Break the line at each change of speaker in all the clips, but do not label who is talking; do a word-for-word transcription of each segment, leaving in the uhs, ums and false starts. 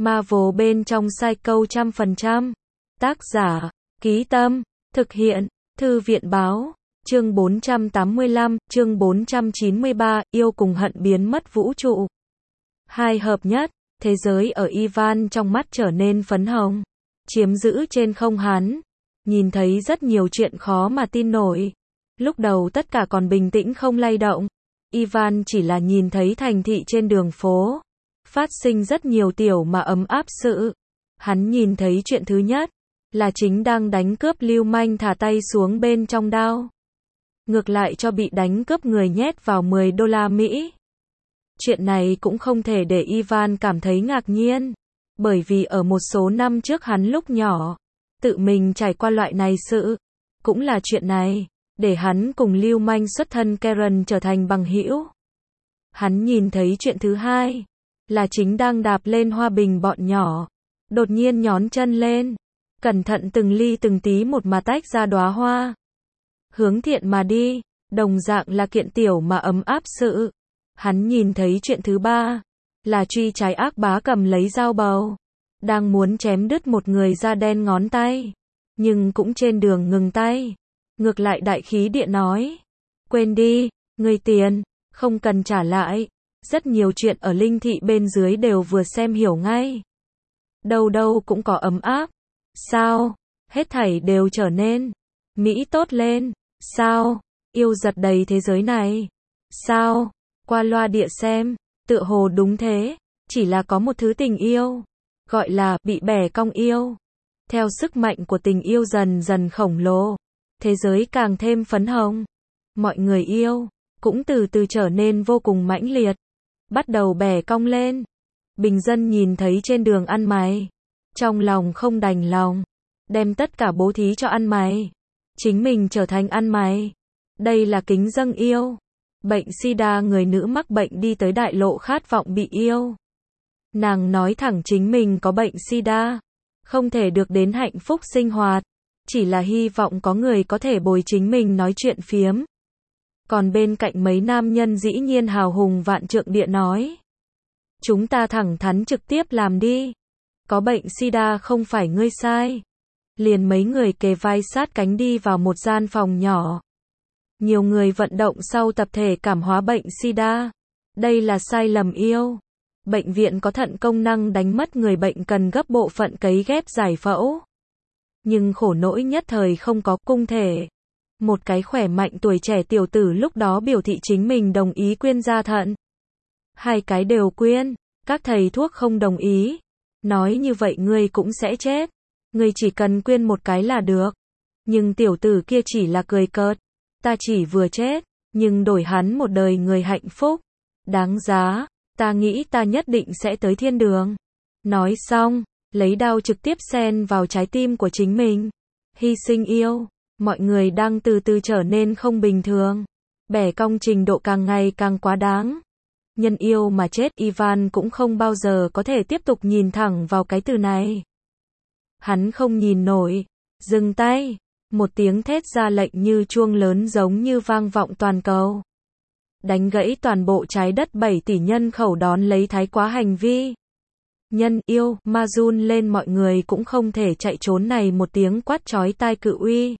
Marvel bên trong Psycho trăm phần trăm. Tác giả, Ký Tâm, thực hiện, Thư viện Báo. Chương bốn trăm tám mươi lăm, chương bốn trăm chín mươi ba, yêu cùng hận biến mất vũ trụ. Hai hợp nhất, thế giới ở Ivan trong mắt trở nên phấn hồng, chiếm giữ trên không hắn. Nhìn thấy rất nhiều chuyện khó mà tin nổi. Lúc đầu tất cả còn bình tĩnh không lay động. Ivan chỉ là nhìn thấy thành thị trên đường phố phát sinh rất nhiều tiểu mà ấm áp sự. Hắn nhìn thấy chuyện thứ nhất là chính đang đánh cướp lưu manh thả tay xuống bên trong đao. Ngược lại cho bị đánh cướp người nhét vào mười đô la Mỹ. Chuyện này cũng không thể để Ivan cảm thấy ngạc nhiên. Bởi vì ở một số năm trước hắn lúc nhỏ, tự mình trải qua loại này sự. Cũng là chuyện này, để hắn cùng lưu manh xuất thân Karen trở thành bằng hữu. Hắn nhìn thấy chuyện thứ hai, là chính đang đạp lên hoa bình bọn nhỏ. Đột nhiên nhón chân lên, cẩn thận từng ly từng tí một mà tách ra đóa hoa. Hướng thiện mà đi, đồng dạng là kiện tiểu mà ấm áp sự. Hắn nhìn thấy chuyện thứ ba, là truy trái ác bá cầm lấy dao bầu. Đang muốn chém đứt một người da đen ngón tay. Nhưng cũng trên đường ngừng tay. Ngược lại đại khí điện nói. Quên đi, người tiền, không cần trả lại. Rất nhiều chuyện ở linh thị bên dưới đều vừa xem hiểu ngay. Đâu đâu cũng có ấm áp. Sao? Hết thảy đều trở nên Mỹ tốt lên. Sao? Yêu giật đầy thế giới này. Sao? Qua loa địa xem, tựa hồ đúng thế. Chỉ là có một thứ tình yêu, gọi là bị bẻ cong yêu. Theo sức mạnh của tình yêu dần dần khổng lồ, thế giới càng thêm phấn hồng. Mọi người yêu, cũng từ từ trở nên vô cùng mãnh liệt. Bắt đầu bẻ cong lên. Bình dân nhìn thấy trên đường ăn mày, trong lòng không đành lòng, đem tất cả bố thí cho ăn mày. Chính mình trở thành ăn mày. Đây là kính dâng yêu. Bệnh sida, người nữ mắc bệnh đi tới đại lộ khát vọng bị yêu. Nàng nói thẳng chính mình có bệnh sida, không thể được đến hạnh phúc sinh hoạt, chỉ là hy vọng có người có thể bồi chính mình nói chuyện phiếm. Còn bên cạnh mấy nam nhân dĩ nhiên hào hùng vạn trượng địa nói. Chúng ta thẳng thắn trực tiếp làm đi. Có bệnh sida không phải ngươi sai. Liền mấy người kề vai sát cánh đi vào một gian phòng nhỏ. Nhiều người vận động sau tập thể cảm hóa bệnh sida. Đây là sai lầm yêu. Bệnh viện có thận công năng đánh mất người bệnh cần gấp bộ phận cấy ghép giải phẫu. Nhưng khổ nỗi nhất thời không có cung thể. Một cái khỏe mạnh tuổi trẻ tiểu tử lúc đó biểu thị chính mình đồng ý quyên ra thận. Hai cái đều quyên, các thầy thuốc không đồng ý. Nói như vậy ngươi cũng sẽ chết. Ngươi chỉ cần quyên một cái là được. Nhưng tiểu tử kia chỉ là cười cợt. Ta chỉ vừa chết, nhưng đổi hắn một đời người hạnh phúc. Đáng giá, ta nghĩ ta nhất định sẽ tới thiên đường. Nói xong, lấy đao trực tiếp xen vào trái tim của chính mình. Hy sinh yêu, mọi người đang từ từ trở nên không bình thường. Bẻ cong trình độ càng ngày càng quá đáng. Nhân yêu mà chết, Ivan cũng không bao giờ có thể tiếp tục nhìn thẳng vào cái từ này. Hắn không nhìn nổi, dừng tay. Một tiếng thét ra lệnh như chuông lớn giống như vang vọng toàn cầu. Đánh gãy toàn bộ trái đất bảy tỷ nhân khẩu đón lấy thái quá hành vi. Nhân yêu, ma run lên, mọi người cũng không thể chạy trốn này một tiếng quát chói tai cự uy.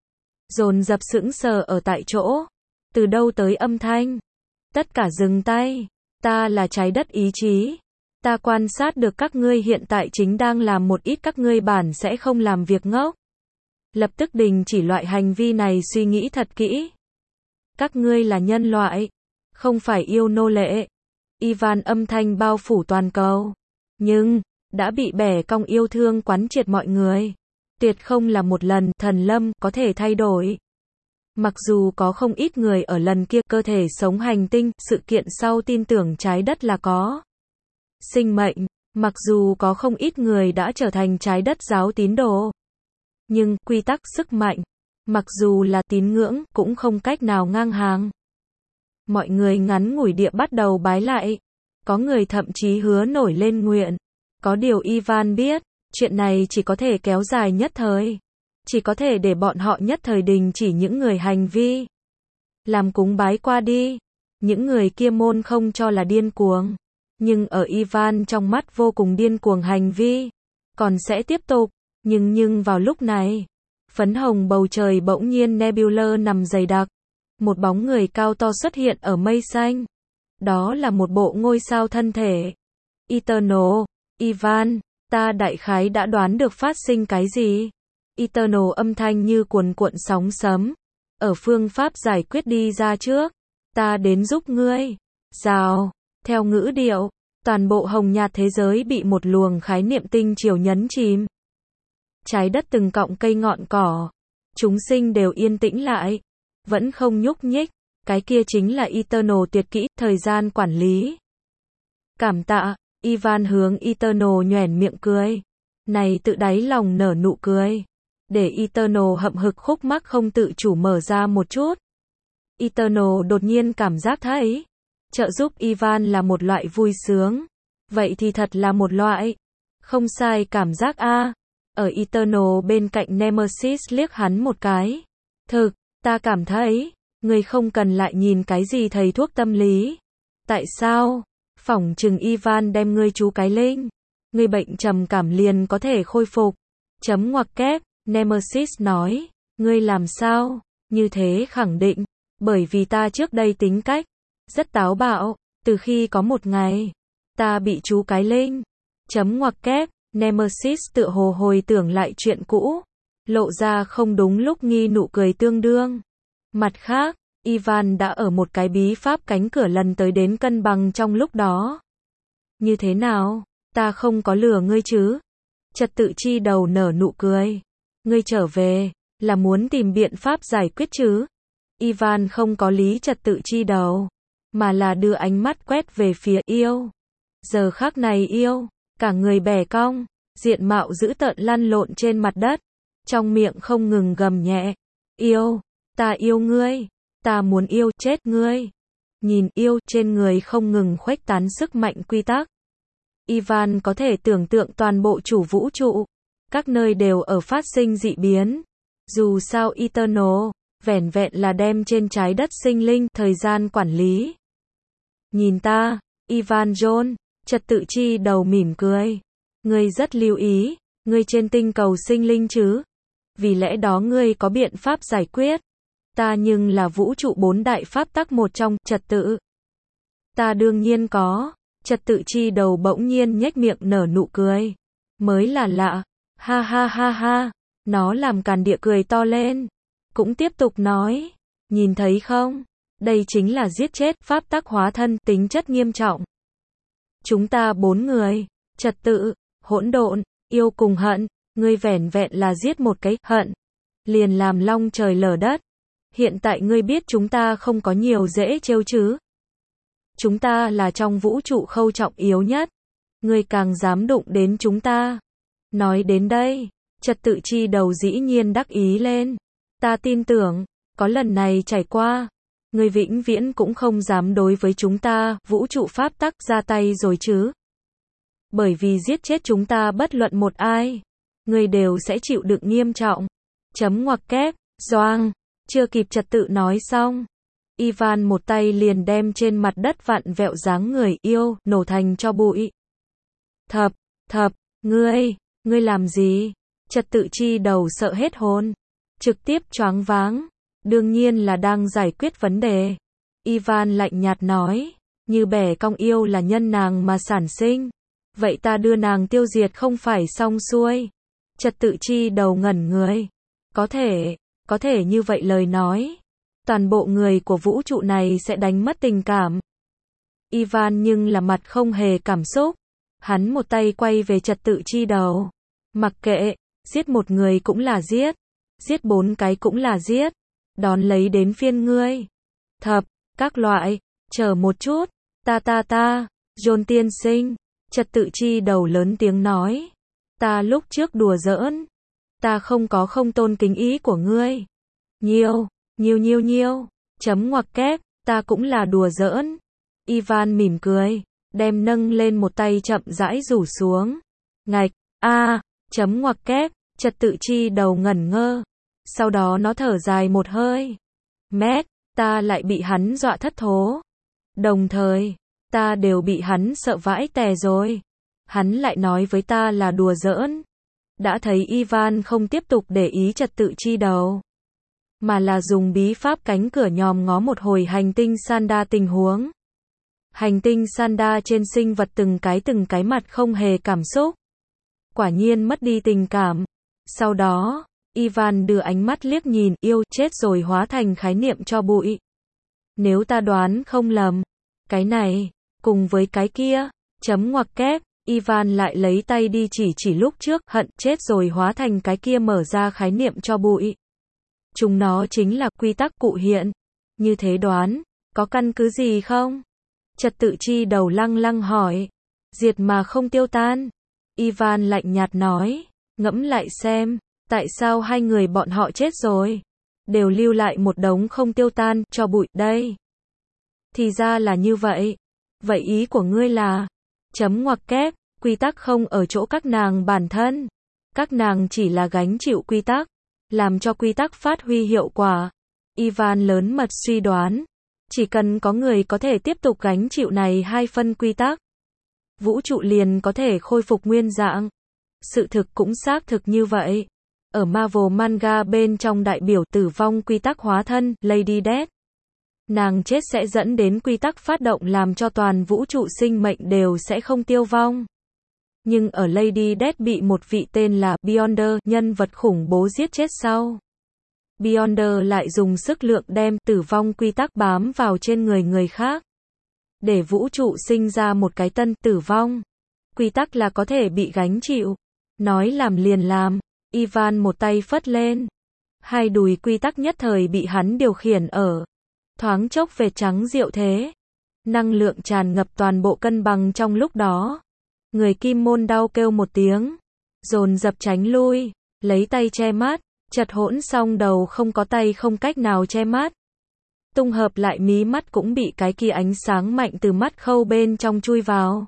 Dồn dập sững sờ ở tại chỗ. Từ đâu tới âm thanh? Tất cả dừng tay. Ta là trái đất ý chí. Ta quan sát được các ngươi hiện tại chính đang làm một ít các ngươi bản sẽ không làm việc ngốc. Lập tức đình chỉ loại hành vi này, suy nghĩ thật kỹ. Các ngươi là nhân loại, không phải yêu nô lệ. Ivan âm thanh bao phủ toàn cầu. Nhưng, đã bị bẻ cong yêu thương quán triệt mọi người. Tuyệt không là một lần thần lâm có thể thay đổi. Mặc dù có không ít người ở lần kia cơ thể sống hành tinh, sự kiện sau tin tưởng trái đất là có sinh mệnh. Mặc dù có không ít người đã trở thành trái đất giáo tín đồ. Nhưng, quy tắc sức mạnh, mặc dù là tín ngưỡng, cũng không cách nào ngang hàng. Mọi người ngắn ngủi địa bắt đầu bái lại. Có người thậm chí hứa nổi lên nguyện. Có điều Ivan biết, chuyện này chỉ có thể kéo dài nhất thời. Chỉ có thể để bọn họ nhất thời đình chỉ những người hành vi. Làm cúng bái qua đi. Những người kia môn không cho là điên cuồng. Nhưng ở Ivan trong mắt vô cùng điên cuồng hành vi, còn sẽ tiếp tục, nhưng nhưng vào lúc này, phấn hồng bầu trời bỗng nhiên Nebula nằm dày đặc, một bóng người cao to xuất hiện ở mây xanh. Đó là một bộ ngôi sao thân thể. Eternal, Ivan, ta đại khái đã đoán được phát sinh cái gì. Eternal âm thanh như cuồn cuộn sóng sấm. Ở phương pháp giải quyết đi ra trước. Ta đến giúp ngươi. Rào, theo ngữ điệu, toàn bộ hồng nhạt thế giới bị một luồng khái niệm tinh chiều nhấn chìm. Trái đất từng cọng cây ngọn cỏ, chúng sinh đều yên tĩnh lại, vẫn không nhúc nhích. Cái kia chính là Eternal tuyệt kỹ, thời gian quản lý. Cảm tạ, Ivan hướng Eternal nhoẻn miệng cười. Này tự đáy lòng nở nụ cười. Để Eternal hậm hực khúc mắc không tự chủ mở ra một chút. Eternal đột nhiên cảm giác thấy, trợ giúp Ivan là một loại vui sướng. Vậy thì thật là một loại. Không sai cảm giác a. Ở Eternal bên cạnh Nemesis liếc hắn một cái. Thực, ta cảm thấy, ngươi không cần lại nhìn cái gì thầy thuốc tâm lý. Tại sao? Phỏng chừng Ivan đem ngươi chú cái linh. Ngươi bệnh trầm cảm liền có thể khôi phục. Chấm ngoặc kép, Nemesis nói. Ngươi làm sao? Như thế khẳng định. Bởi vì ta trước đây tính cách rất táo bạo. Từ khi có một ngày, ta bị chú cái linh. Chấm ngoặc kép, Nemesis tựa hồ hồi tưởng lại chuyện cũ. Lộ ra không đúng lúc nghi nụ cười tương đương. Mặt khác, Ivan đã ở một cái bí pháp cánh cửa lần tới đến cân bằng trong lúc đó. Như thế nào? Ta không có lừa ngươi chứ? Trật tự chi đầu nở nụ cười. Ngươi trở về, là muốn tìm biện pháp giải quyết chứ? Ivan không có lý trật tự chi đầu, mà là đưa ánh mắt quét về phía yêu. Giờ khắc này yêu, cả người bẻ cong, diện mạo dữ tợn lăn lộn trên mặt đất, trong miệng không ngừng gầm nhẹ. Yêu, ta yêu ngươi. Ta muốn yêu chết ngươi. Nhìn yêu trên người không ngừng khuếch tán sức mạnh quy tắc. Ivan có thể tưởng tượng toàn bộ chủ vũ trụ. Các nơi đều ở phát sinh dị biến. Dù sao Eternal, vẻn vẹn là đem trên trái đất sinh linh, thời gian quản lý. Nhìn ta, Ivan John, trật tự chi đầu mỉm cười. Ngươi rất lưu ý, ngươi trên tinh cầu sinh linh chứ? Vì lẽ đó ngươi có biện pháp giải quyết. Ta nhưng là vũ trụ bốn đại pháp tắc một trong, trật tự. Ta đương nhiên có. Trật tự chi đầu bỗng nhiên nhếch miệng nở nụ cười. Mới là lạ. Ha ha ha ha. Nó làm càn địa cười to lên. Cũng tiếp tục nói. Nhìn thấy không? Đây chính là giết chết, pháp tắc hóa thân, tính chất nghiêm trọng. Chúng ta bốn người. Trật tự, hỗn độn, yêu cùng hận. Ngươi vẻn vẹn là giết một cái hận. Liền làm long trời lở đất. Hiện tại ngươi biết chúng ta không có nhiều dễ trêu chứ? Chúng ta là trong vũ trụ khâu trọng yếu nhất. Ngươi càng dám đụng đến chúng ta. Nói đến đây, trật tự chi đầu dĩ nhiên đắc ý lên. Ta tin tưởng, có lần này trải qua, ngươi vĩnh viễn cũng không dám đối với chúng ta, vũ trụ pháp tắc ra tay rồi chứ? Bởi vì giết chết chúng ta bất luận một ai, ngươi đều sẽ chịu đựng nghiêm trọng. Chấm ngoặc kép, doang. Chưa kịp trật tự nói xong, Ivan một tay liền đem trên mặt đất vặn vẹo dáng người yêu, nổ thành cho bụi. Thập, thập, ngươi, ngươi làm gì? Trật tự chi đầu sợ hết hồn, trực tiếp choáng váng, đương nhiên là đang giải quyết vấn đề. Ivan lạnh nhạt nói, như bẻ cong yêu là nhân nàng mà sản sinh, vậy ta đưa nàng tiêu diệt không phải xong xuôi. Trật tự chi đầu ngẩn người, có thể, có thể như vậy lời nói, toàn bộ người của vũ trụ này sẽ đánh mất tình cảm. Ivan nhưng là mặt không hề cảm xúc, hắn một tay quay về trật tự chi đầu. Mặc kệ, giết một người cũng là giết, giết bốn cái cũng là giết, đón lấy đến phiên ngươi. Thập, các loại, chờ một chút, ta ta ta, John tiên sinh, trật tự chi đầu lớn tiếng nói. Ta lúc trước đùa giỡn, ta không có không tôn kính ý của ngươi. Nhiêu, nhiêu nhiêu nhiêu, chấm ngoặc kép, ta cũng là đùa giỡn. Ivan mỉm cười, đem nâng lên một tay chậm rãi rủ xuống. Ngạch, a, chấm ngoặc kép, trật tự chi đầu ngẩn ngơ. Sau đó nó thở dài một hơi. Mét, ta lại bị hắn dọa thất thố. Đồng thời, Ta đều bị hắn sợ vãi tè rồi. Hắn lại nói với ta là đùa giỡn. Đã thấy Ivan không tiếp tục để ý trật tự chi đầu, mà là dùng bí pháp cánh cửa nhòm ngó một hồi hành tinh Sanda tình huống. Hành tinh Sanda trên sinh vật từng cái từng cái mặt không hề cảm xúc. Quả nhiên mất đi tình cảm. Sau đó, Ivan đưa ánh mắt liếc nhìn, yêu chết rồi hóa thành khái niệm cho bụi. Nếu ta đoán không lầm, cái này, cùng với cái kia, chấm ngoặc kép, Ivan lại lấy tay đi chỉ chỉ lúc trước, hận chết rồi hóa thành cái kia mở ra khái niệm cho bụi. Chúng nó chính là quy tắc cụ hiện. Như thế đoán, có căn cứ gì không? Trật tự chi đầu lăng lăng hỏi. Diệt mà không tiêu tan. Ivan lạnh nhạt nói, ngẫm lại xem, tại sao hai người bọn họ chết rồi, đều lưu lại một đống không tiêu tan, cho bụi, đây. Thì ra là như vậy. Vậy ý của ngươi là, chấm ngoặc kép, quy tắc không ở chỗ các nàng bản thân. Các nàng chỉ là gánh chịu quy tắc, làm cho quy tắc phát huy hiệu quả. Ivan lớn mật suy đoán, chỉ cần có người có thể tiếp tục gánh chịu này hai phân quy tắc, vũ trụ liền có thể khôi phục nguyên dạng. Sự thực cũng xác thực như vậy. Ở Marvel manga bên trong đại biểu tử vong quy tắc hóa thân, Lady Death. Nàng chết sẽ dẫn đến quy tắc phát động làm cho toàn vũ trụ sinh mệnh đều sẽ không tiêu vong. Nhưng ở Lady Death bị một vị tên là Beyonder, nhân vật khủng bố giết chết sau. Beyonder lại dùng sức lượng đem tử vong quy tắc bám vào trên người người khác, để vũ trụ sinh ra một cái tân tử vong. Quy tắc là có thể bị gánh chịu. Nói làm liền làm. Ivan một tay phất lên. Hai đùi quy tắc nhất thời bị hắn điều khiển ở. Thoáng chốc vệt trắng diệu thế. Năng lượng tràn ngập toàn bộ cân bằng trong lúc đó. Người kim môn đau kêu một tiếng, dồn dập tránh lui, lấy tay che mắt, chật hỗn xong đầu không có tay không cách nào che mắt. Tung hợp lại mí mắt cũng bị cái kia ánh sáng mạnh từ mắt khâu bên trong chui vào.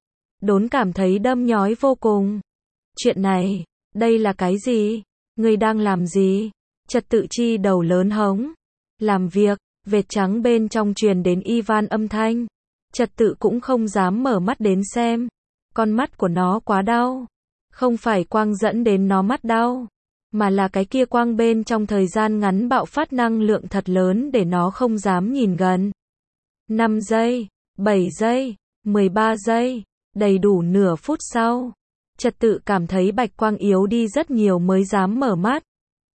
Đốn cảm thấy đâm nhói vô cùng. Chuyện này, đây là cái gì? Ngươi đang làm gì? Trật tự chi đầu lớn hống. Làm việc, vệt trắng bên trong truyền đến Ivan âm thanh. Trật tự cũng không dám mở mắt đến xem. Con mắt của nó quá đau. Không phải quang dẫn đến nó mắt đau, mà là cái kia quang bên trong thời gian ngắn bạo phát năng lượng thật lớn để nó không dám nhìn gần. năm giây, bảy giây, mười ba giây, đầy đủ nửa phút sau. Trật tự cảm thấy bạch quang yếu đi rất nhiều mới dám mở mắt.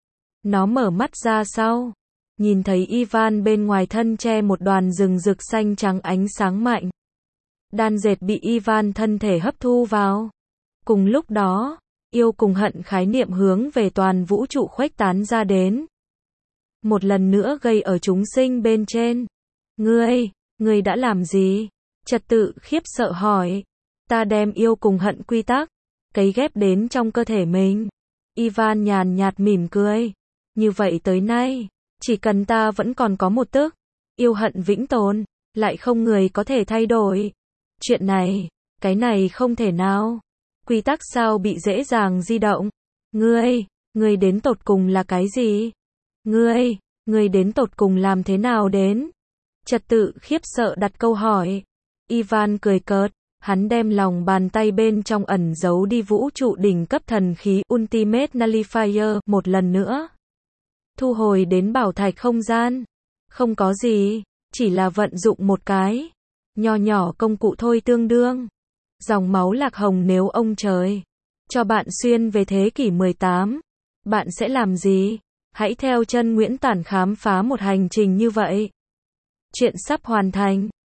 Nó mở mắt ra sau, nhìn thấy Ivan bên ngoài thân che một đoàn rừng rực xanh trắng ánh sáng mạnh. Đan dệt bị Ivan thân thể hấp thu vào. Cùng lúc đó, yêu cùng hận khái niệm hướng về toàn vũ trụ khuếch tán ra đến. Một lần nữa gây ở chúng sinh bên trên. Ngươi, ngươi đã làm gì? Trật tự khiếp sợ hỏi. Ta đem yêu cùng hận quy tắc, cấy ghép đến trong cơ thể mình. Ivan nhàn nhạt mỉm cười. Như vậy tới nay, chỉ cần ta vẫn còn có một tức, yêu hận vĩnh tồn, lại không người có thể thay đổi. Chuyện này, cái này không thể nào. Quy tắc sao bị dễ dàng di động? Ngươi, ngươi đến tột cùng là cái gì? Ngươi, ngươi đến tột cùng làm thế nào đến? Trật tự khiếp sợ đặt câu hỏi. Ivan cười cợt, hắn đem lòng bàn tay bên trong ẩn giấu đi vũ trụ đỉnh cấp thần khí Ultimate Nullifier một lần nữa. Thu hồi đến bảo thạch không gian. Không có gì, chỉ là vận dụng một cái nho nhỏ công cụ thôi tương đương. Dòng máu lạc hồng nếu ông trời cho bạn xuyên về thế kỷ mười tám, bạn sẽ làm gì? Hãy theo chân Nguyễn Tản khám phá một hành trình như vậy. Chuyện sắp hoàn thành.